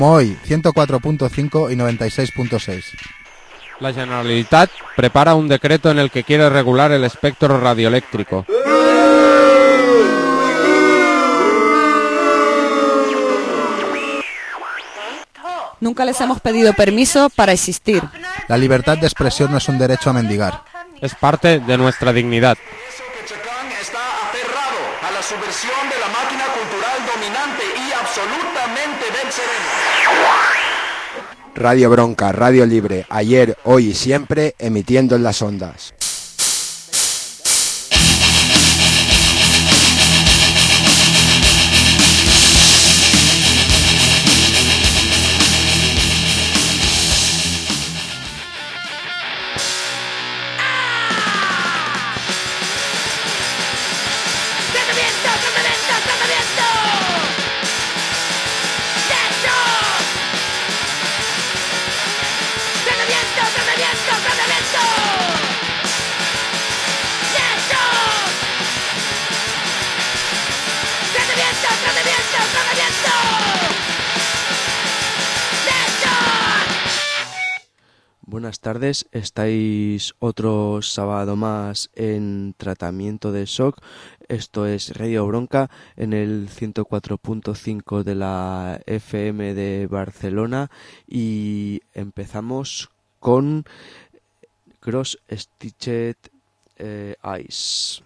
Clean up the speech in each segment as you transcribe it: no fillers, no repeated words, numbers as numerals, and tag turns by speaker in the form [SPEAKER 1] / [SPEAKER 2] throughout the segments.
[SPEAKER 1] Hoy 104.5 y 96.6.
[SPEAKER 2] La Generalitat prepara un decreto en el que quiere regular el espectro radioeléctrico.
[SPEAKER 3] Nunca les hemos pedido permiso para existir.
[SPEAKER 1] La libertad de expresión no es un derecho a mendigar.
[SPEAKER 2] Es parte de nuestra dignidad.
[SPEAKER 4] Está aferrado a la subversión de la máquina cultural dominante y absolutamente venceremos.
[SPEAKER 5] Radio Bronca, Radio Libre, ayer, hoy y siempre, emitiendo en las ondas.
[SPEAKER 6] Buenas tardes, estáis otro sábado más en Tratamiento de Shock. Esto es Radio Bronca en el 104.5 de la FM de Barcelona y empezamos con Cross Stitched Eyes.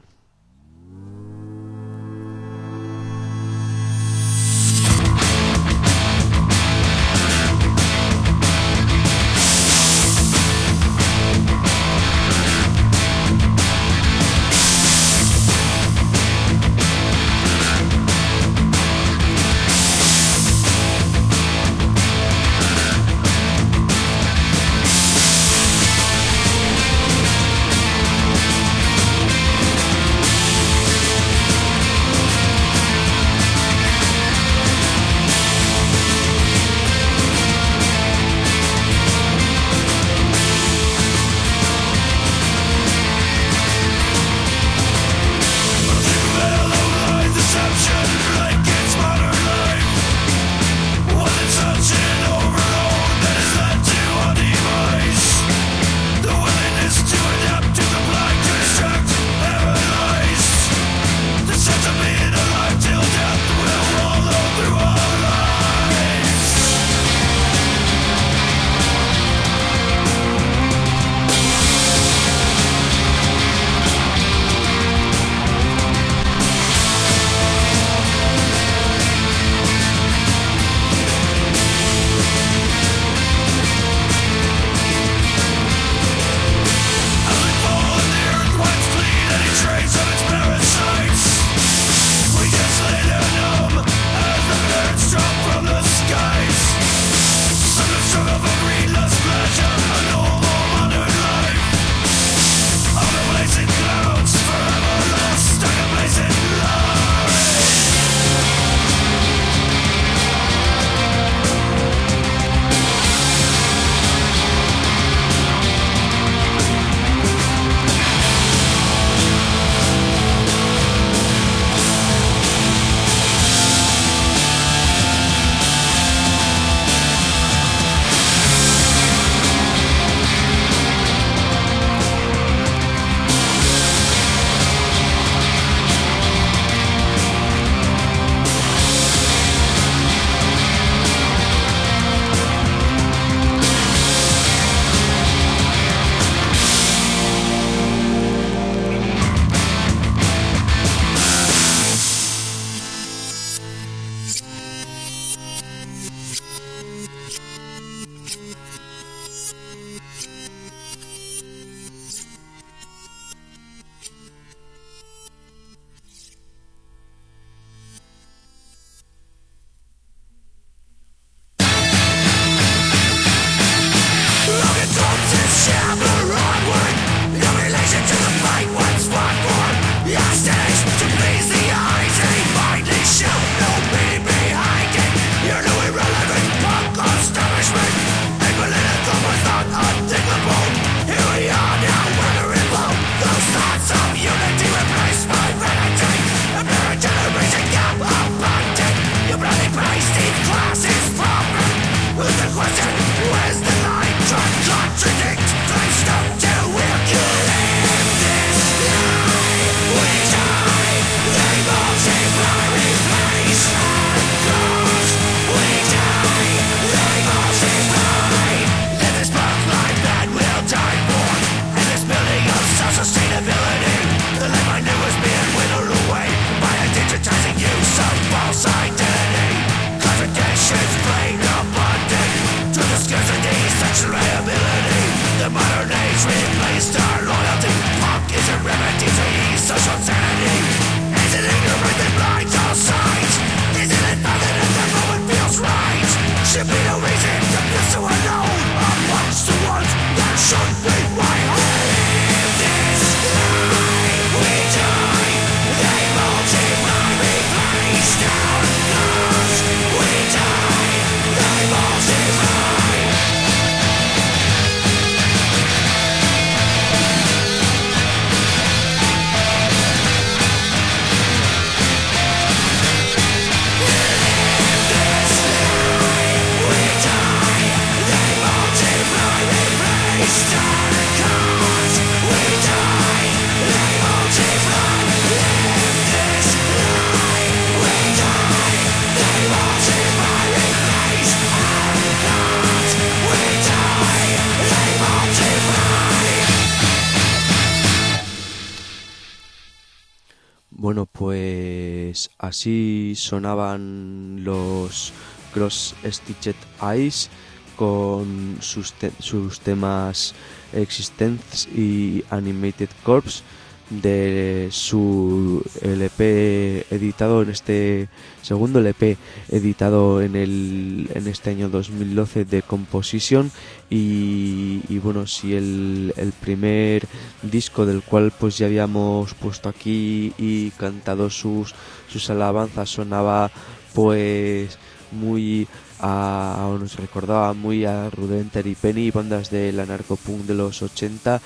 [SPEAKER 6] bueno, pues así sonaban los Cross Stitched Eyes con sus temas Existence y Animated Corpse de su LP editado en este segundo LP editado en este año 2012 de Composition y bueno, si el primer disco del cual pues ya habíamos puesto aquí y cantado sus alabanzas sonaba pues muy nos recordaba muy a Rudenter y Penny, bandas del anarcopunk de los 80.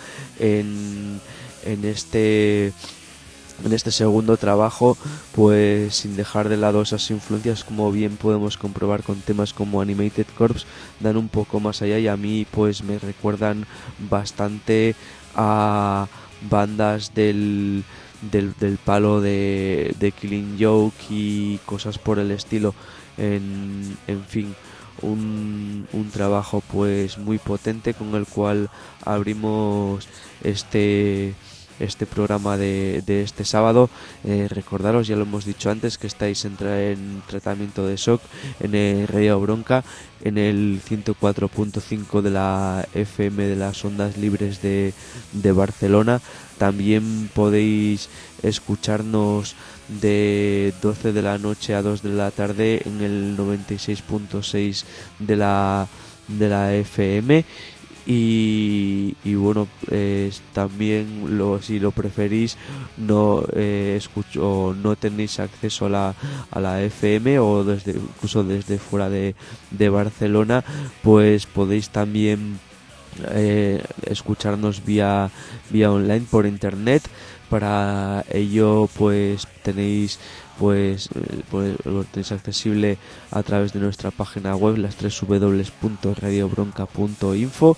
[SPEAKER 6] En este segundo trabajo, pues sin dejar de lado esas influencias, como bien podemos comprobar con temas como Animated Corpse, dan un poco más allá y a mí pues me recuerdan bastante a bandas del palo de Killing Joke y cosas por el estilo. En fin, un trabajo pues muy potente con el cual abrimos este programa de este sábado. Recordaros, ya lo hemos dicho antes, que estáis en tratamiento de shock en Radio Bronca, en el 104.5 de la FM de las ondas libres de Barcelona. También podéis escucharnos de 12 de la noche a 2 de la tarde en el 96.6 de la FM. Y bueno, también si lo preferís, no tenéis acceso a la FM o incluso desde fuera de Barcelona, pues podéis también escucharnos vía online por internet. Para ello pues tenéis lo tenéis accesible a través de nuestra página web, las www.radiobronca.info.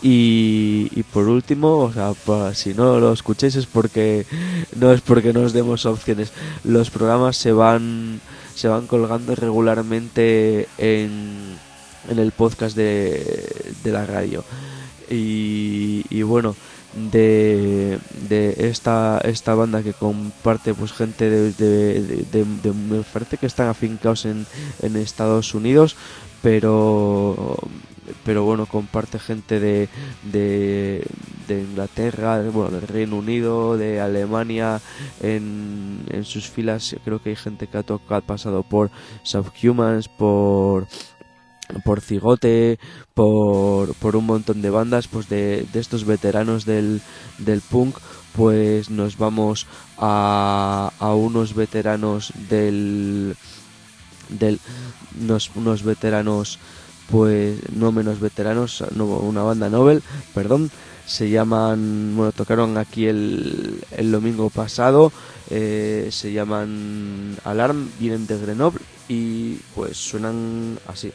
[SPEAKER 6] Y por último, o sea, si no lo escucháis es porque no os demos opciones. Los programas se van colgando regularmente en el podcast de la radio. Y bueno, de esta banda que comparte pues gente me parece que están afincados en Estados Unidos, pero bueno, comparte gente de Inglaterra, del Reino Unido, de Alemania en sus filas. Creo que hay gente que ha pasado por Subhumans, por Cigote, por un montón de bandas, pues de estos veteranos del punk. Pues nos vamos a unos veteranos unos veteranos pues no menos veteranos, una banda Nobel, perdón. Se llaman, bueno, tocaron aquí el domingo pasado, se llaman Alarm, vienen de Grenoble y pues suenan así.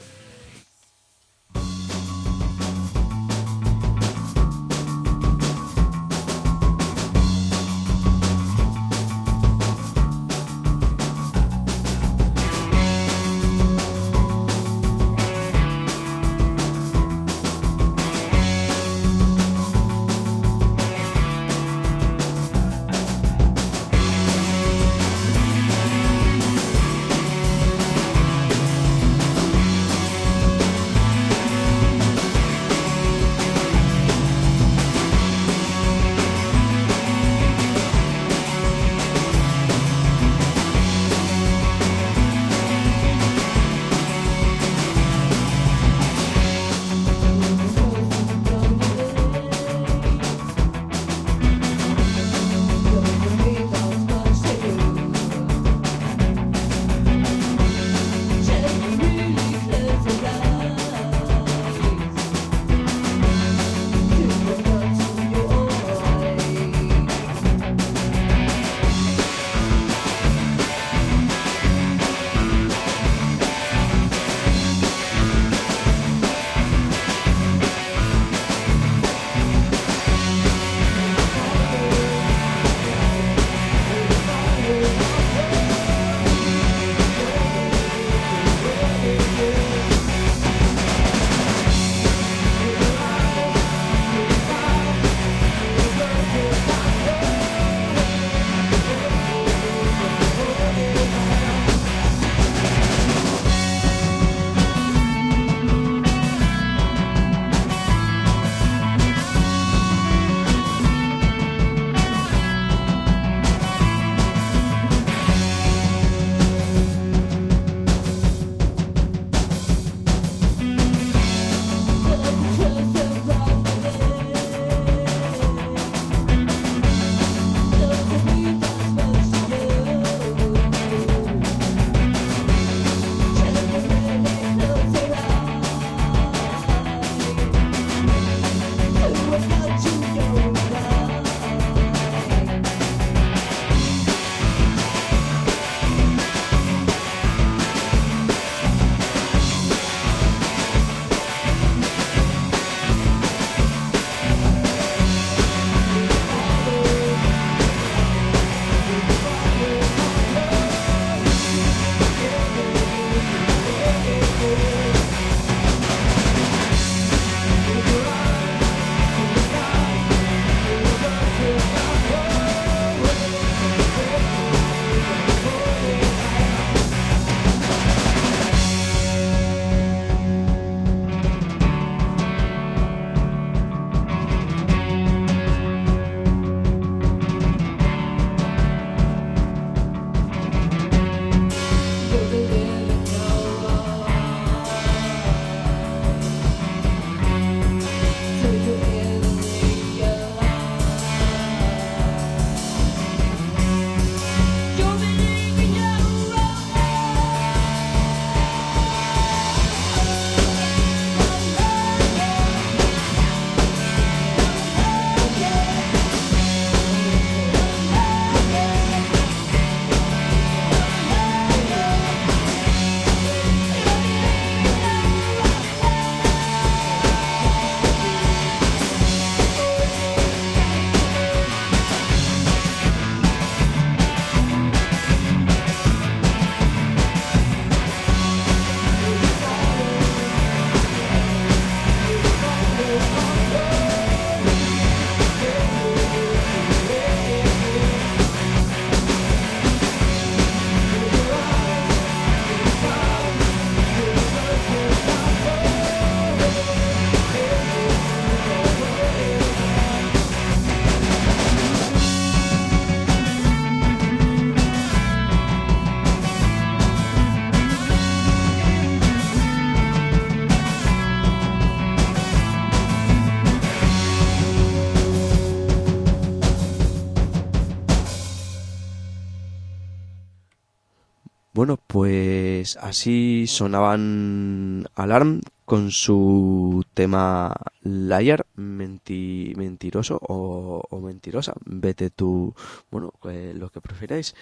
[SPEAKER 6] Bueno, pues así sonaban Alarm con su tema Liar, mentiroso o mentirosa, vete tú, bueno, lo que prefiráis.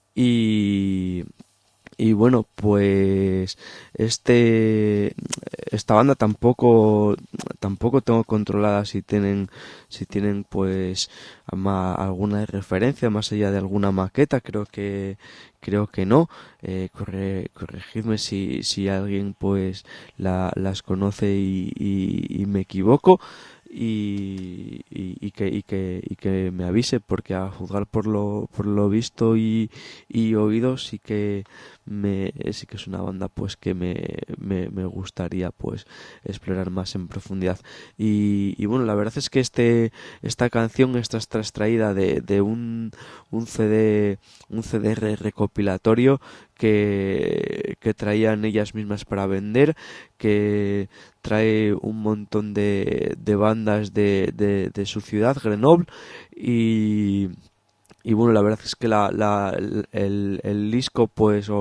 [SPEAKER 6] Y bueno, pues esta banda tampoco tengo controlada si tienen pues alguna referencia más allá de alguna maqueta. Creo que no. Corregidme si alguien pues las conoce y me equivoco. Y que me avise, porque a juzgar por lo visto y oído sí que es una banda pues que me gustaría pues explorar más en profundidad. Y bueno, la verdad es que esta canción está extraída de un CD recopilatorio que traían ellas mismas para vender, que trae un montón de bandas de su ciudad, Grenoble, y bueno, la verdad es que el disco pues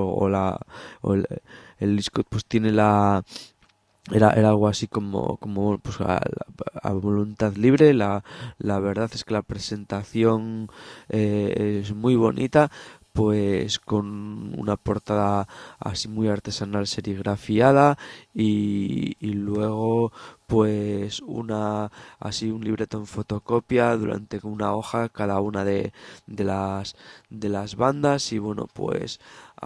[SPEAKER 6] el disco pues tiene era algo así como pues a voluntad libre. La verdad es que la presentación es muy bonita, pues con una portada así muy artesanal serigrafiada y luego pues un libreto en fotocopia durante una hoja cada una de las bandas. Y bueno, pues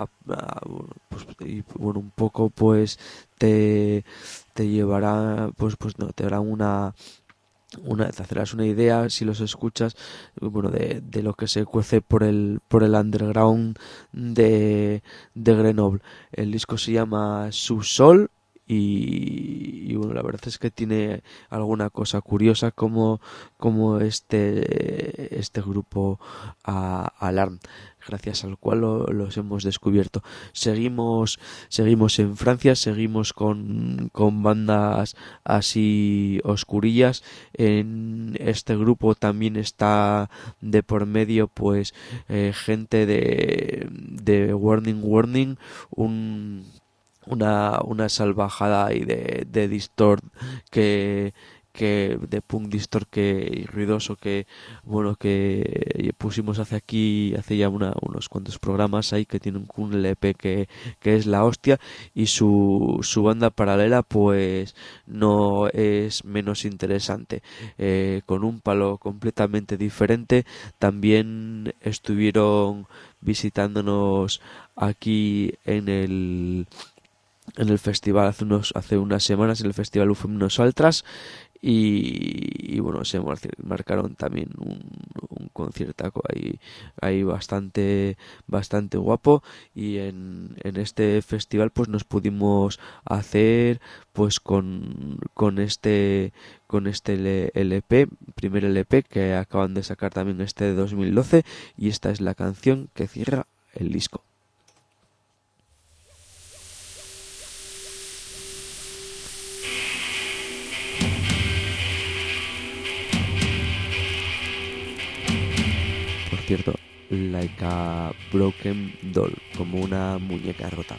[SPEAKER 6] un poco pues te llevará te dará te hacerás una idea si los escuchas, bueno, de lo que se cuece por el underground de Grenoble. El disco se llama Subsol y bueno, la verdad es que tiene alguna cosa curiosa como este grupo Alarm, gracias al cual los hemos descubierto. Seguimos en Francia, seguimos con bandas así oscurillas. En este grupo también está de por medio pues gente de Warning, una salvajada y de distort que de punk distort y ruidoso que pusimos hace ya unos cuantos programas ahí, que tiene un LP que es la hostia, y su banda paralela pues no es menos interesante, con un palo completamente diferente. También estuvieron visitándonos aquí en el festival hace unas semanas, en el festival Ufemnos Altras, y bueno, se marcaron también un concierto ahí bastante guapo. Y en este festival pues nos pudimos hacer pues con este LP, primer LP que acaban de sacar también de 2012, y esta es la canción que cierra el disco. Cierto, like a broken doll, como una muñeca rota.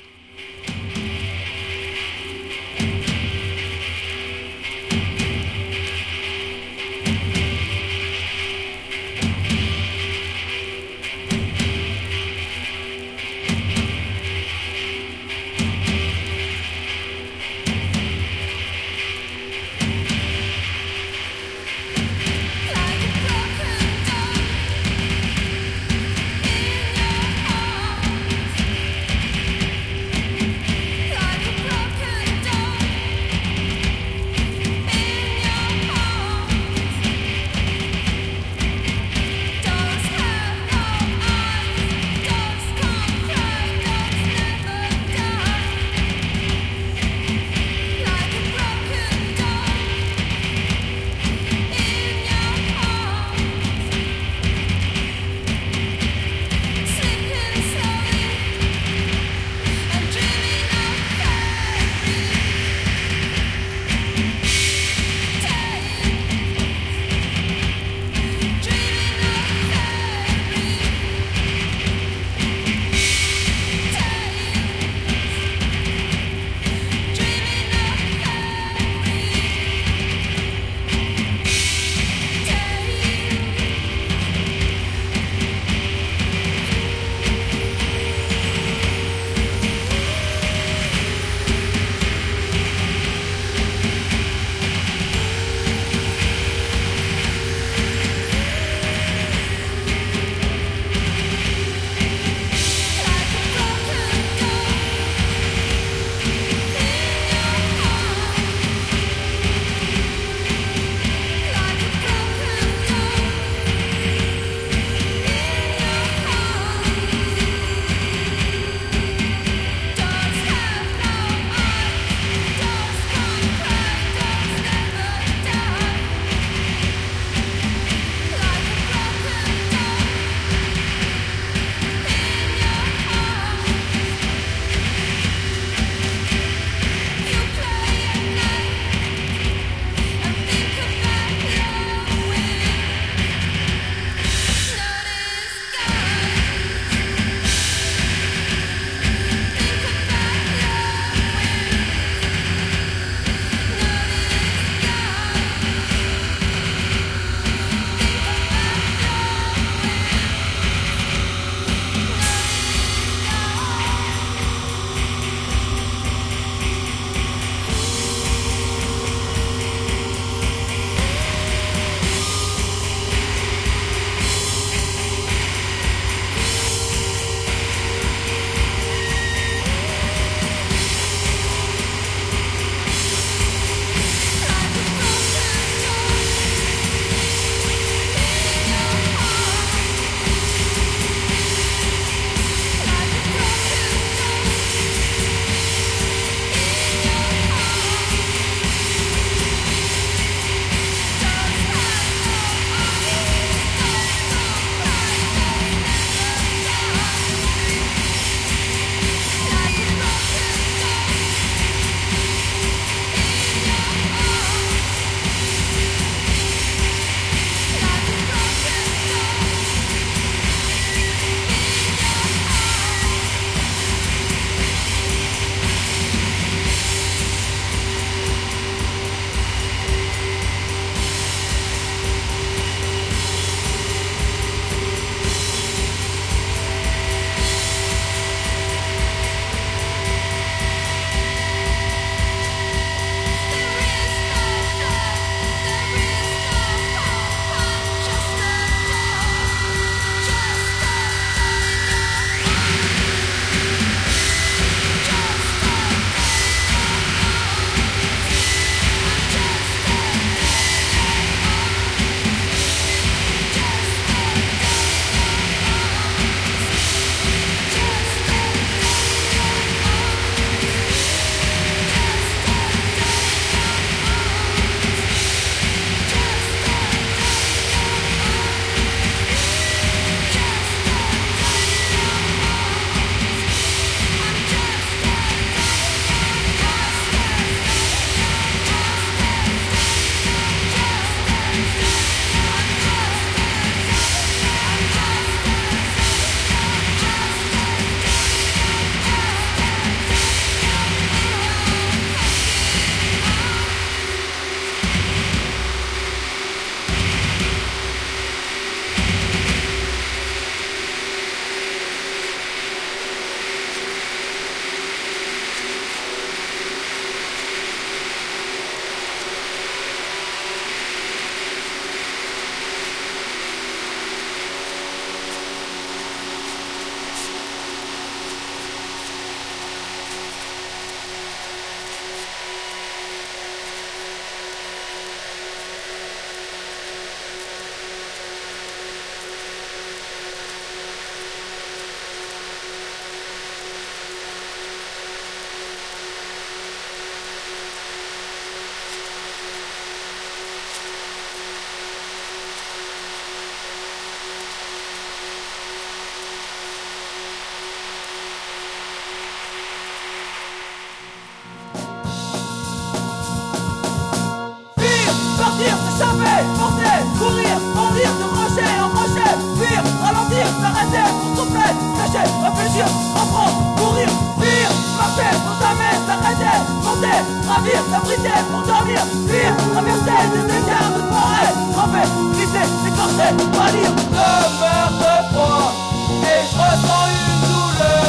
[SPEAKER 7] pire, s'abriter pour dormir, pire, traverser des écarts de forêt, tremper, glisser, écorcher, pâlir. Je meurs de froid et je ressens une douleur.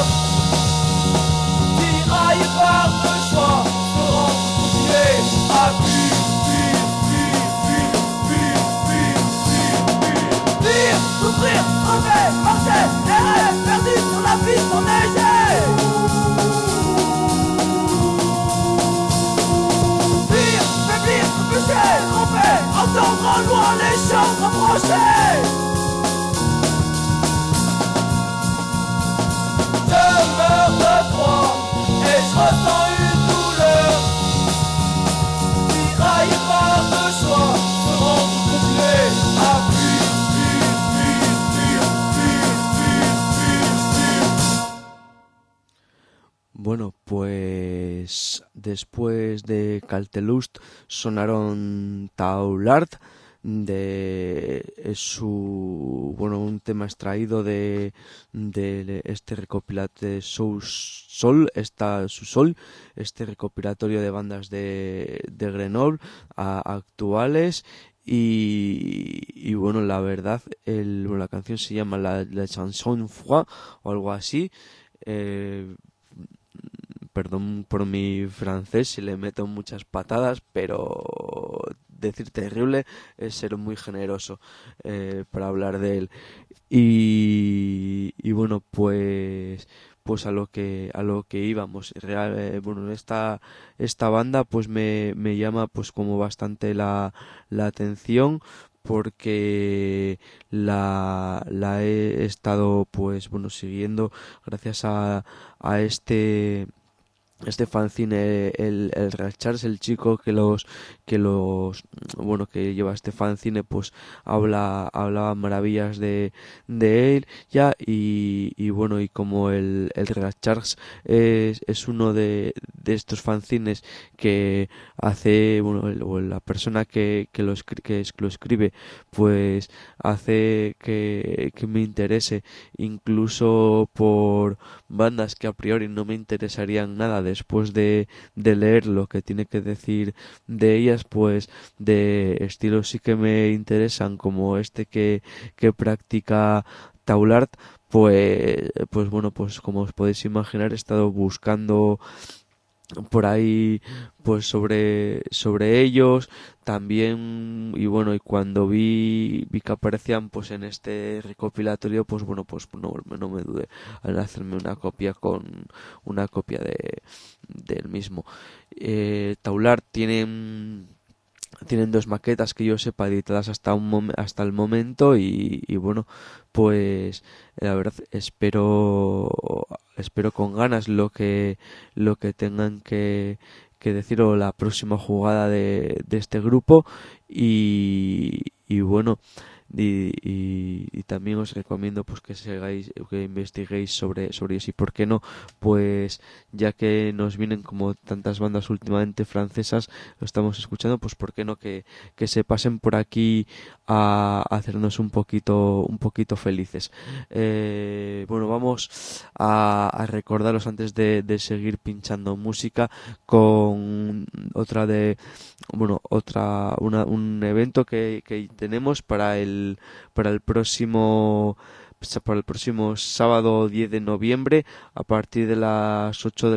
[SPEAKER 7] Tiraillé par deux choix, me rendre continuer à fuir, fuir, fuir, fuir, fuir, fuir, fuir, fuir, fuir, souffrir, crever, marcher, les rêves perdus sur la piste enneigée. Fuir, faiblir, trébucher, tromper, entendre en loin les chants rapprochés. Je meurs de froid et je ressens une douleur. Tiraillé par deux choix, me rendre complet à fuir, fuir, fuir, fuir, fuir, fuir, fuir, fuir.
[SPEAKER 6] Bueno, pues después de Caltelust sonaron Taulard de un tema extraído de este recopilatorio de Sol, este recopilatorio de bandas de Grenoble actuales. Y bueno, la verdad, la canción se llama la chanson froid o algo así. Perdón por mi francés si le meto muchas patadas, pero decir terrible es ser muy generoso para hablar de él. Y bueno, pues a lo que íbamos. Esta banda pues me llama pues como bastante la atención, porque la he estado pues siguiendo gracias a este fanzine, el Real Charles, el chico que lleva este fanzine, pues hablaba maravillas de él ya, y como el Real Charles es uno de estos fanzines que hace, la persona que lo escribe, pues hace que me interese incluso por bandas que a priori no me interesarían nada después de leer lo que tiene que decir de ellas, pues de estilos sí que me interesan, como este que practica Taulard. Pues como os podéis imaginar, he estado buscando por ahí pues sobre ellos también, y cuando vi que aparecían pues en este recopilatorio, pues no me dudé en hacerme una copia del mismo. Taulard tienen dos maquetas que yo sepa editadas hasta el momento, y pues la verdad espero con ganas lo que tengan que decir, o la próxima jugada de este grupo, y también os recomiendo pues que investiguéis sobre ellos, y por qué no, pues ya que nos vienen como tantas bandas últimamente francesas, lo estamos escuchando, pues por qué no que se pasen por aquí a hacernos un poquito felices. Vamos a recordaros, antes de seguir pinchando música, con un evento que tenemos para el próximo sábado 10 de noviembre, a partir de las 8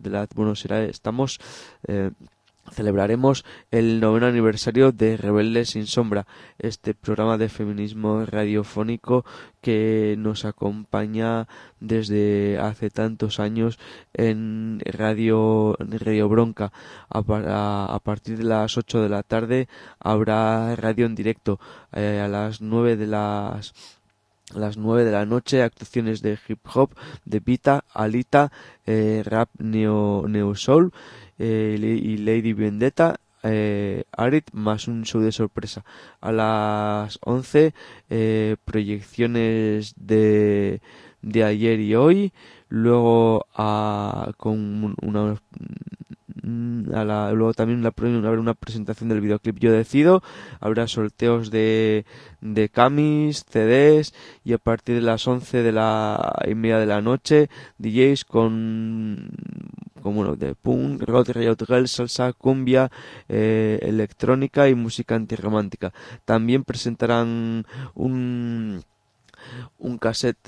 [SPEAKER 6] celebraremos el 9º aniversario de Rebeldes sin Sombra, este programa de feminismo radiofónico que nos acompaña desde hace tantos años en Radio Bronca. A partir de las 8 de la tarde habrá radio en directo. A las 9 de la noche, actuaciones de hip hop, de Vita, Alita, rap neo soul, y Lady Vendetta, Arid, más un show de sorpresa. A las 11 proyecciones de ayer y hoy. Luego con luego también habrá una presentación del videoclip Yo Decido, habrá sorteos de camis, CDs, y a partir de las 11:30 de la noche DJs con bueno, de punk, rock, reggaeton, salsa, cumbia, electrónica y música antirromántica. También presentarán un cassette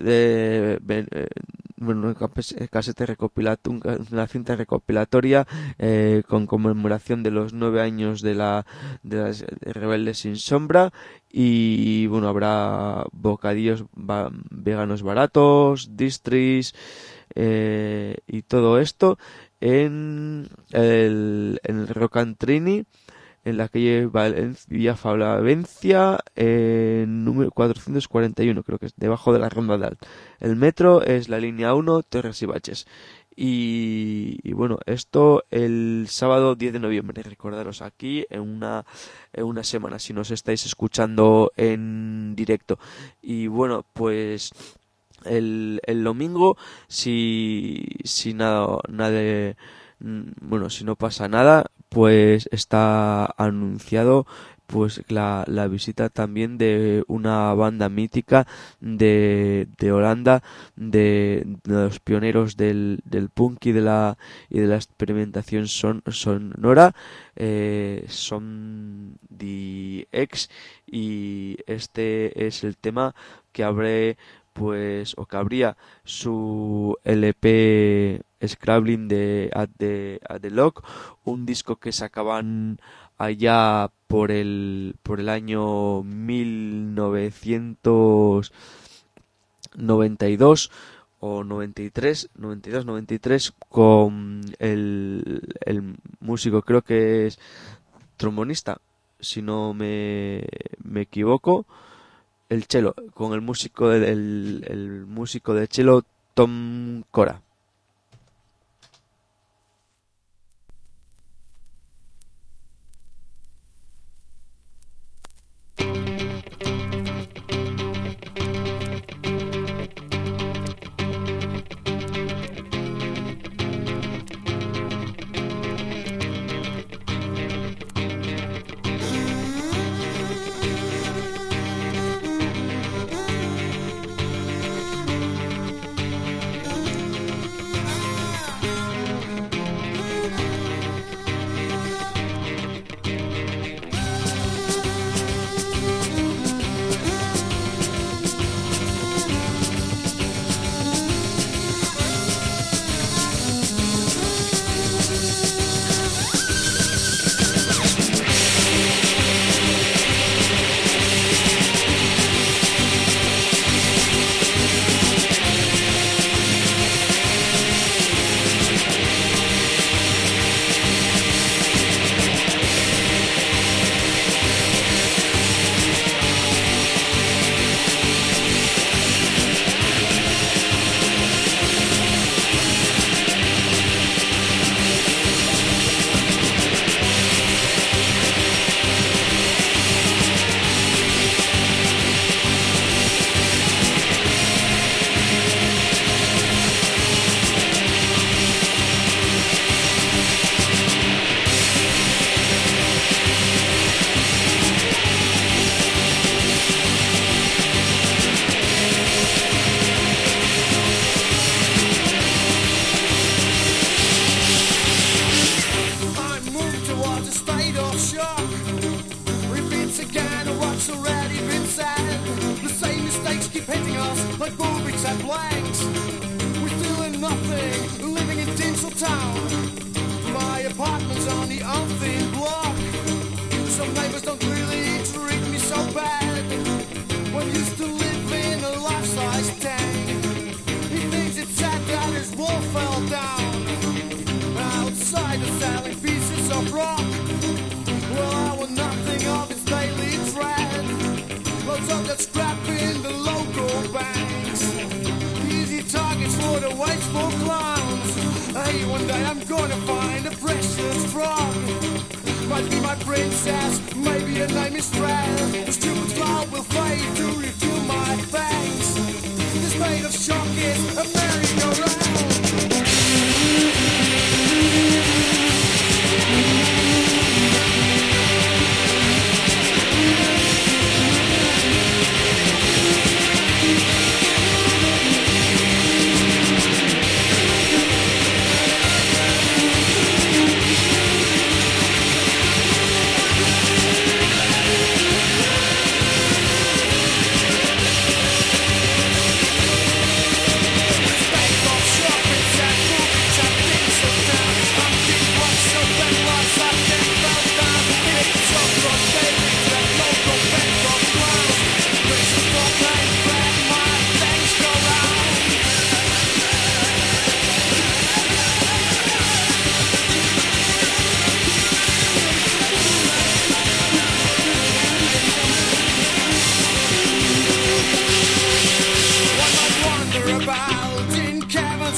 [SPEAKER 6] una cinta recopilatoria con conmemoración de los 9 años de las Rebeldes Sin Sombra, y bueno, habrá bocadillos veganos baratos, distris, y todo esto en el Rock and Trini, en la calle Villa Falavencia, número 441, creo que es, debajo de la Ronda de Alt. El metro es la línea 1, Torres y Baches. Y bueno, esto el sábado 10 de noviembre, recordaros, aquí en una semana, si nos estáis escuchando en directo. Y bueno, pues el domingo, si no pasa nada, pues está anunciado pues la visita también de una banda mítica de Holanda, de los pioneros del punk y de la experimentación sonora, son The X, y este es el tema que abría su LP Scrabbling de At the Lock, un disco que sacaban allá por el año 1992 o 92-93, con el músico, creo que es trombonista, si no me equivoco, el cello, con el músico de cello Tom Cora.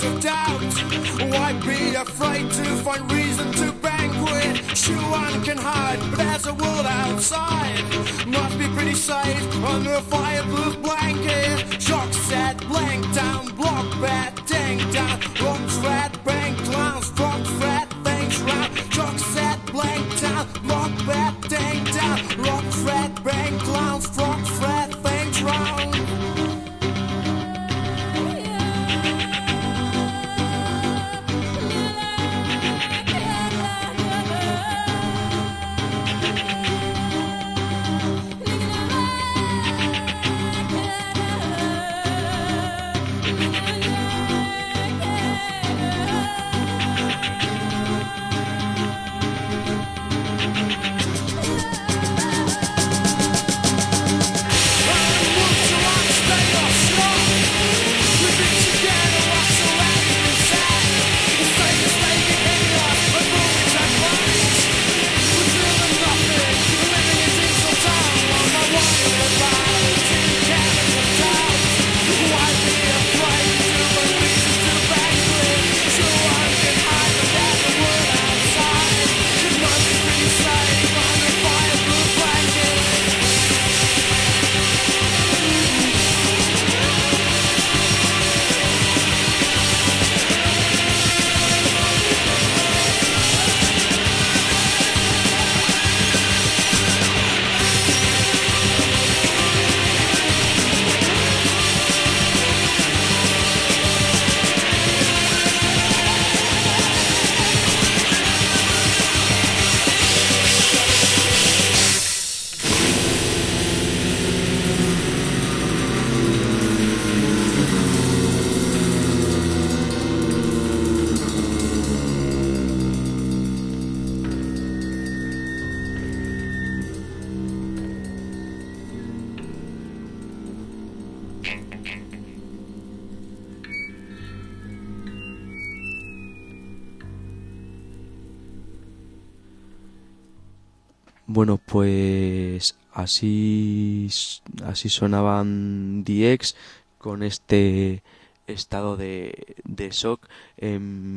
[SPEAKER 7] of doubt. Why be afraid to find reason to banquet? Sure one can hide, but there's a world outside. Must be pretty safe under a fireproof blanket. Shock set, blank down, block bat, dang down. Rocks rat, bang clowns, fox rat, things round. Shock set, blank down, block bat, dang down. Rocks rat, bang clowns, fox rat, things round.
[SPEAKER 6] Bueno, pues así sonaban DX con este estado de shock en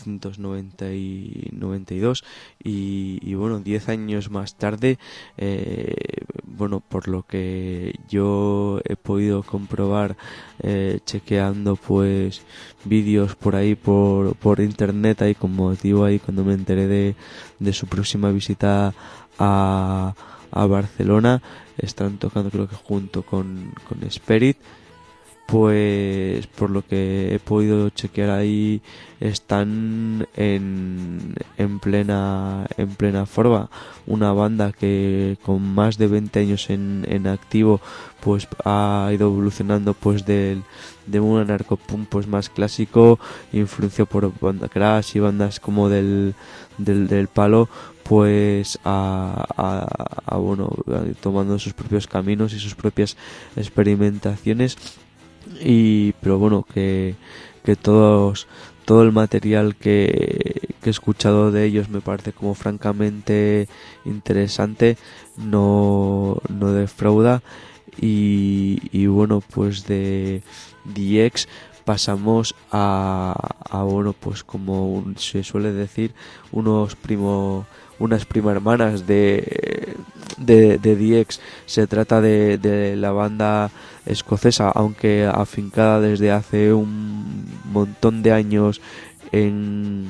[SPEAKER 6] 1992 y bueno, 10 años más tarde, bueno, por lo que yo he podido comprobar chequeando pues vídeos por ahí por internet ahí con motivo ahí cuando me enteré de su próxima visita a Barcelona. Están tocando creo que junto con Spirit. Pues por lo que he podido chequear ahí están en plena forma. Una banda que con más de 20 años en activo pues ha ido evolucionando pues de un anarcopunk pues más clásico, influenciado por banda Crash y bandas como del palo, pues a bueno, tomando sus propios caminos y sus propias experimentaciones. Pero bueno, que todo el material que he escuchado de ellos me parece como francamente interesante, no defrauda. Y bueno, pues de DX pasamos a bueno, pues como se suele decir, unas prima hermanas de DX. Se trata de la banda escocesa, aunque afincada desde hace un montón de años en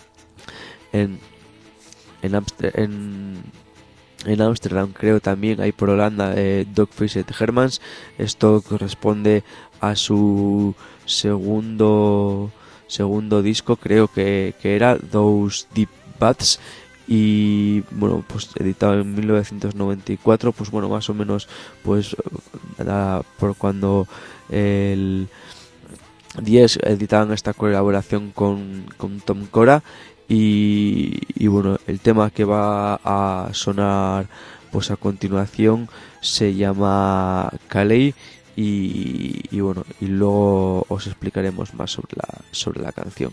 [SPEAKER 6] Ámsterdam, creo también, hay por Holanda, Dogfaced Hermans. Esto corresponde a su segundo disco, creo que era Those Deep Baths, y bueno, pues editado en 1994, pues bueno, más o menos pues por cuando el 10 editaban esta colaboración con Tom Cora. Y bueno, el tema que va a sonar pues a continuación se llama Calais, y bueno, y luego os explicaremos más sobre la canción.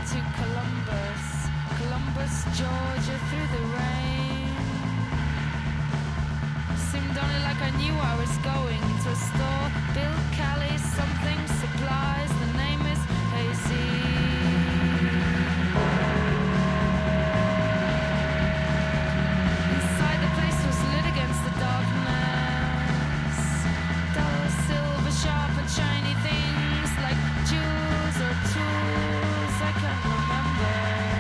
[SPEAKER 8] to Columbus, Georgia, through the rain. Seemed only like I knew I was going to a store. Bill Cali, something supplies. The name is Hazy. Inside the place was lit against the darkness. Dull, silver, sharp and shiny things like jewels or tools I can't remember.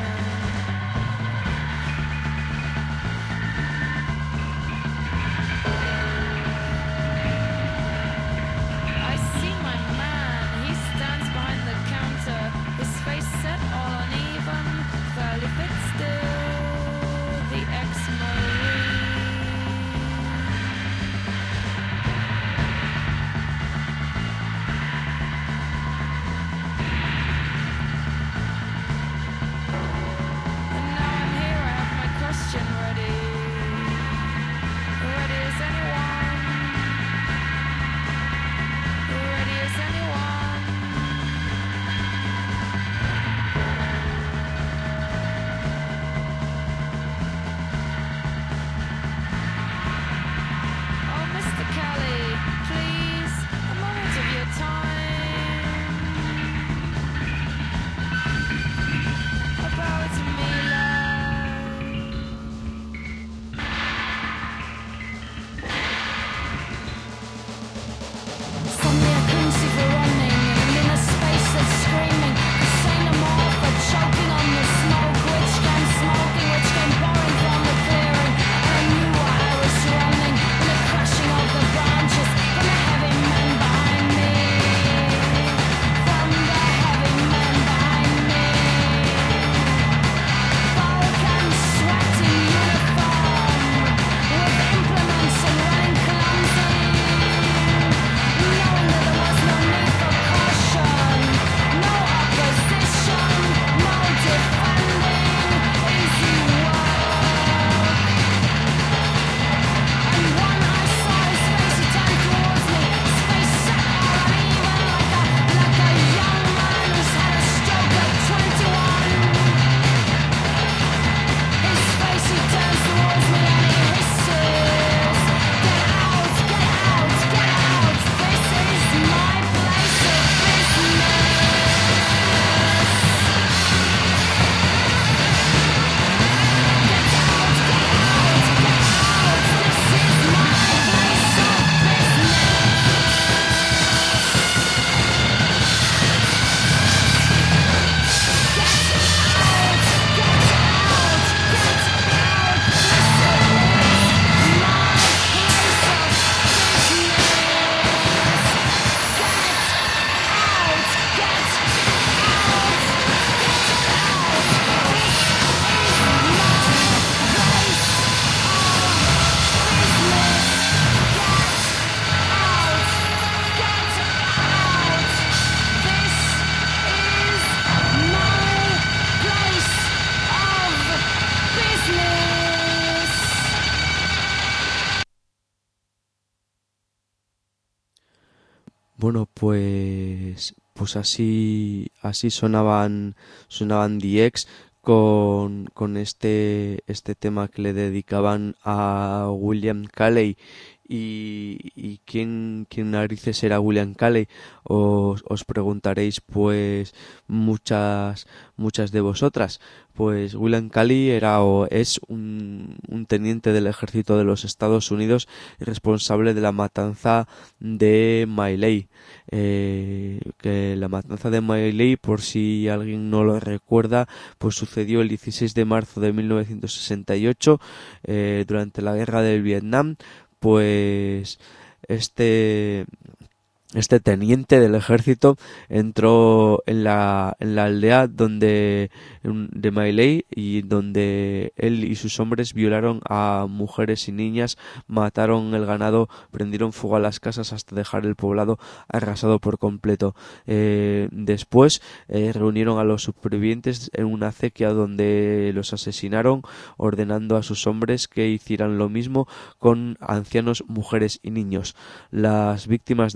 [SPEAKER 8] I see my man, he stands behind the counter, his face set all uneven, fairly fit still, the ex-Marine. And now I'm here, I have my question ready. Ready as anyone. Ready as anyone. Oh, Mr. Kelly, please, a moment of your time. About me, love. Suddenly I couldn't see for running, and in a space that's screaming, the xenomorph are choking on the smoke, which came smoking, which came pouring from the clearing, and I knew why I was running, in the crashing of the branches, from the heavy men behind me, from the heavy men behind me, bulk and sweaty uniform, with implements and running clumsy. Knowing that there was no need for caution, no opposition, no defending, easy work. And when I saw his face, he turned towards me, his face set all uneven like a young man who's had a stroke at 21. His face, he turns towards me and he hisses, "Get out, get out, get out, this is my place of business." Get out, get out, get out, this is my place of business.
[SPEAKER 6] Bueno, pues así sonaban The X con este tema que le dedicaban a William Calley. ¿Y quién narices era William Calley? Os preguntaréis, pues muchas de vosotras. Pues William Calley es un teniente del ejército de los Estados Unidos responsable de la matanza de My Lai. Que la matanza de My Lai, por si alguien no lo recuerda, pues sucedió el 16 de marzo de 1968 durante la guerra del Vietnam. Pues este teniente del ejército entró en la aldea de My Lai, y donde él y sus hombres violaron a mujeres y niñas, mataron el ganado, prendieron fuego a las casas hasta dejar el poblado arrasado por completo. Después reunieron a los supervivientes en una acequia donde los asesinaron, ordenando a sus hombres que hicieran lo mismo con ancianos, mujeres y niños. Las víctimas de la matanza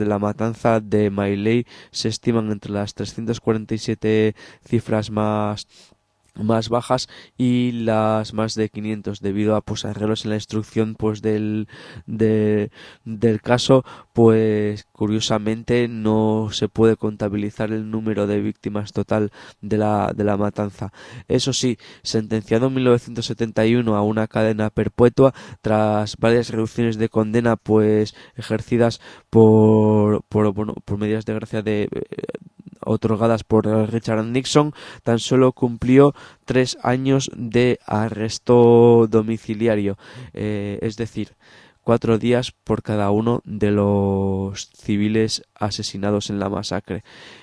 [SPEAKER 6] matanza de Mailey se estiman entre las 347 cifras más bajas y las más de 500 debido a pues arreglos en la instrucción pues del caso. Pues curiosamente no se puede contabilizar el número de víctimas total de la matanza. Eso sí, sentenciado en 1971 a una cadena perpetua tras varias reducciones de condena pues ejercidas por medidas de gracia otorgadas por Richard Nixon, tan solo cumplió 3 años de arresto domiciliario, es decir, 4 días por cada uno de los civiles asesinados en la masacre.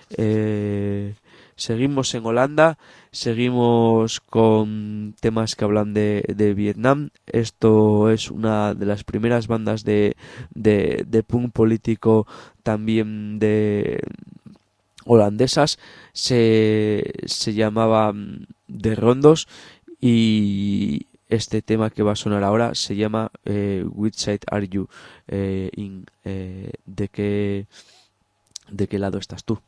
[SPEAKER 6] Seguimos en Holanda, seguimos con temas que hablan de Vietnam. Esto es una de las primeras bandas de punk político también de holandesas. Se llamaba The Rondos y este tema que va a sonar ahora se llama Which Side Are You In? ¿De qué lado estás tú?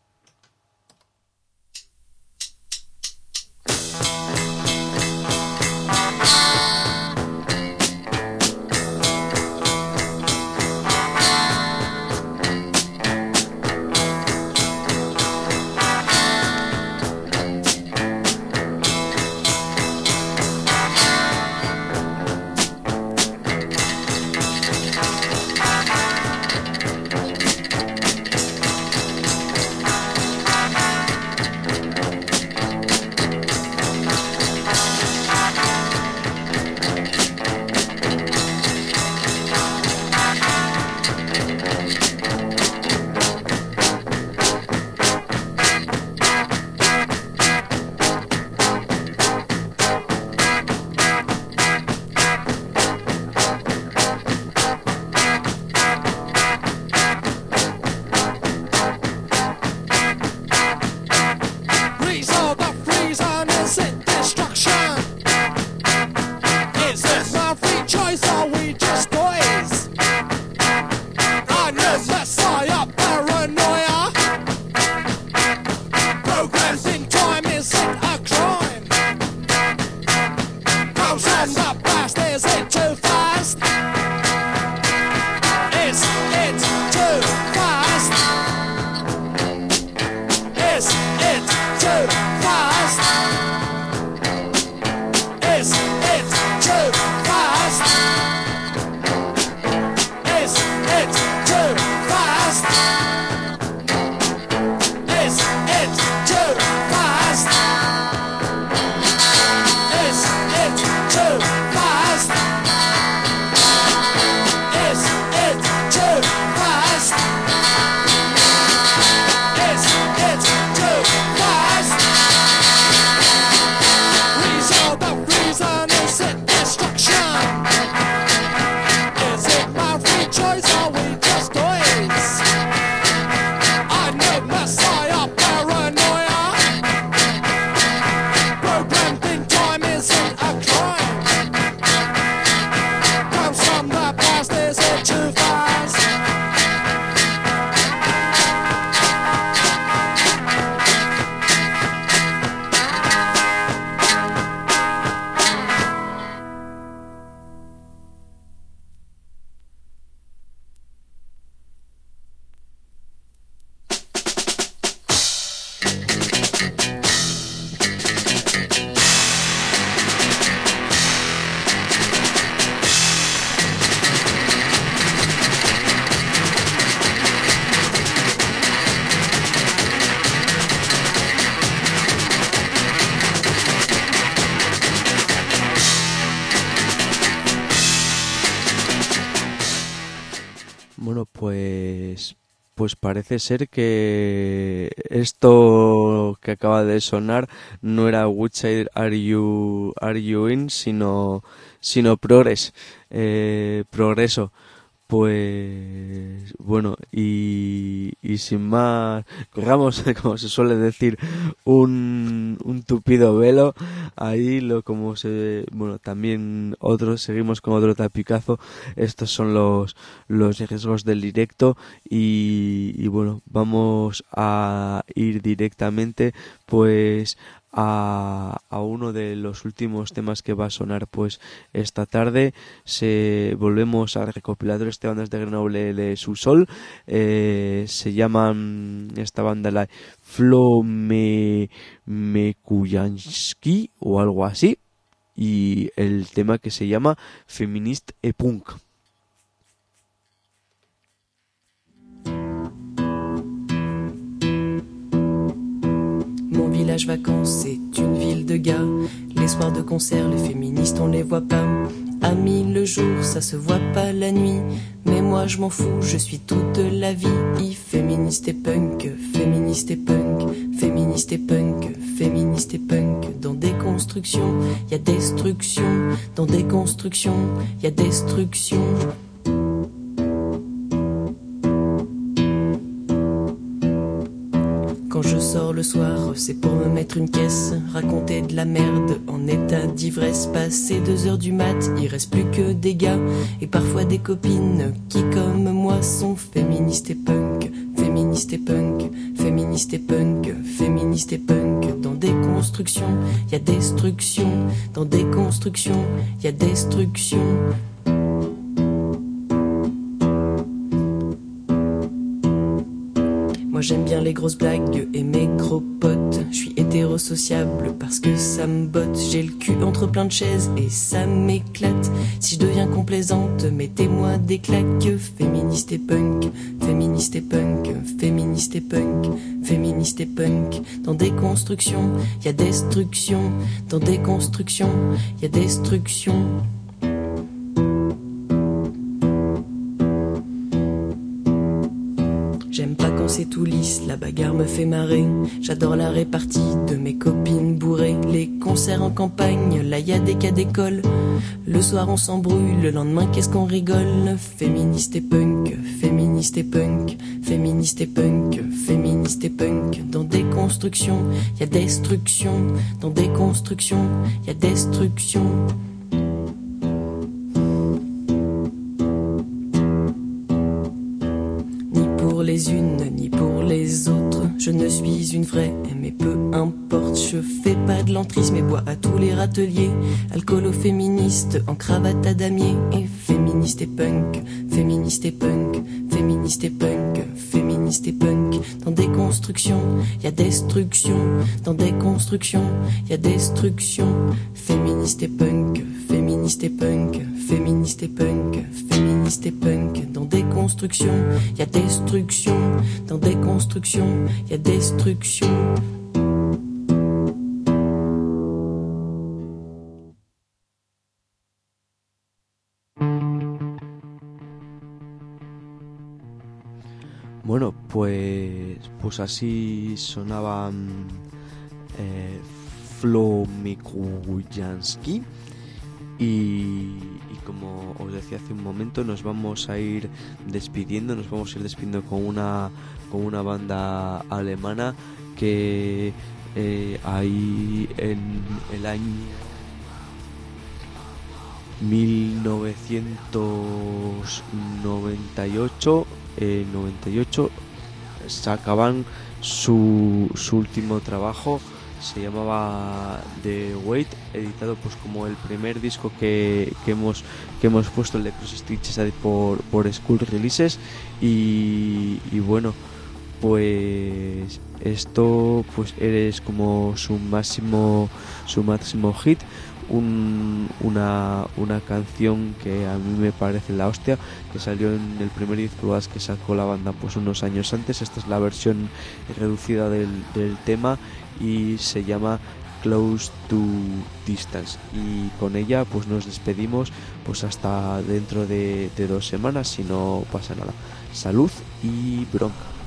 [SPEAKER 6] Bueno, pues parece ser que esto que acaba de sonar no era Which Side Are You In, sino Progreso. Pues bueno, y sin más, corramos, como se suele decir, un tupido velo. Ahí también seguimos con otro tapicazo. Estos son los riesgos del directo y bueno, vamos a ir directamente pues a uno de los últimos temas que va a sonar pues esta tarde. Volvemos al recopilatorio de bandas de Grenoble de Subsol. Se llaman esta banda la Flomekujanski o algo así, y el tema que se llama Feminist et Punk.
[SPEAKER 9] Mon village vacances, c'est une ville de gars. Les soirs de concert, les féministes, on les voit pas. Amis le jour, ça se voit pas la nuit. Mais moi je m'en fous, je suis toute la vie. Féministe et punk, féministe et punk, féministe et punk, féministe et punk. Dans des constructions, y a destruction. Dans des constructions, y a destruction. Quand je sors le soir, c'est pour me mettre une caisse, raconter de la merde en état d'ivresse. Passer 2 heures du mat, il reste plus que des gars et parfois des copines qui comme moi sont féministes et punk, féministes et punk, féministes et punk, féministes et punk. Dans des constructions, y a destruction. Dans des constructions, y a destruction. Moi j'aime bien les grosses blagues et mes gros potes. Je suis hétérosociable parce que ça me botte. J'ai le cul entre plein de chaises et ça m'éclate. Si je deviens complaisante, mettez-moi des claques. Féministe et punk, féministe et punk, féministe et punk, féministe et punk. Dans des constructions, y a destruction. Dans des constructions, y a destruction. J'aime pas quand c'est tout lisse, la bagarre me fait marrer. J'adore la répartie de mes copines bourrées. Les concerts en campagne, là y a des cas d'école. Le soir on s'embrouille, le lendemain qu'est-ce qu'on rigole. Féministe et punk, féministe et punk, féministe et punk, féministe et punk. Dans des constructions, y a destruction. Dans des constructions, y a destruction. Les unes ni pour les autres, je ne suis une vraie, mais peu importe, je fais pas de l'entrisme et bois à tous les râteliers. Alcool aux féministes, en cravate à damier. Et féministe et punk, féministe et punk, féministe et punk, féministe et punk. Dans des constructions, y a destruction. Dans des constructions, y a destruction. Féministe et punk, féministe et punk, féministe et punk, féministe et punk. Dans des constructions, y a destruction. Dans des constructions, y a destruction.
[SPEAKER 6] Bueno, pues así sonaban Flomekujanski. Y como os decía hace un momento, nos vamos a ir despidiendo con una banda alemana que ahí en el año 1998 sacaban su último trabajo. Se llamaba The Wait, editado pues como el primer disco que hemos puesto, el de Cross Stitches por School Releases. Y bueno, pues esto pues eres como su máximo hit. Una canción que a mí me parece la hostia, que salió en el primer 10 pulgadas que sacó la banda pues unos años antes. Esta es la versión reducida del tema y se llama Close to Distance, y con ella pues nos despedimos pues hasta dentro de 2 semanas, si no pasa nada. Salud y bronca.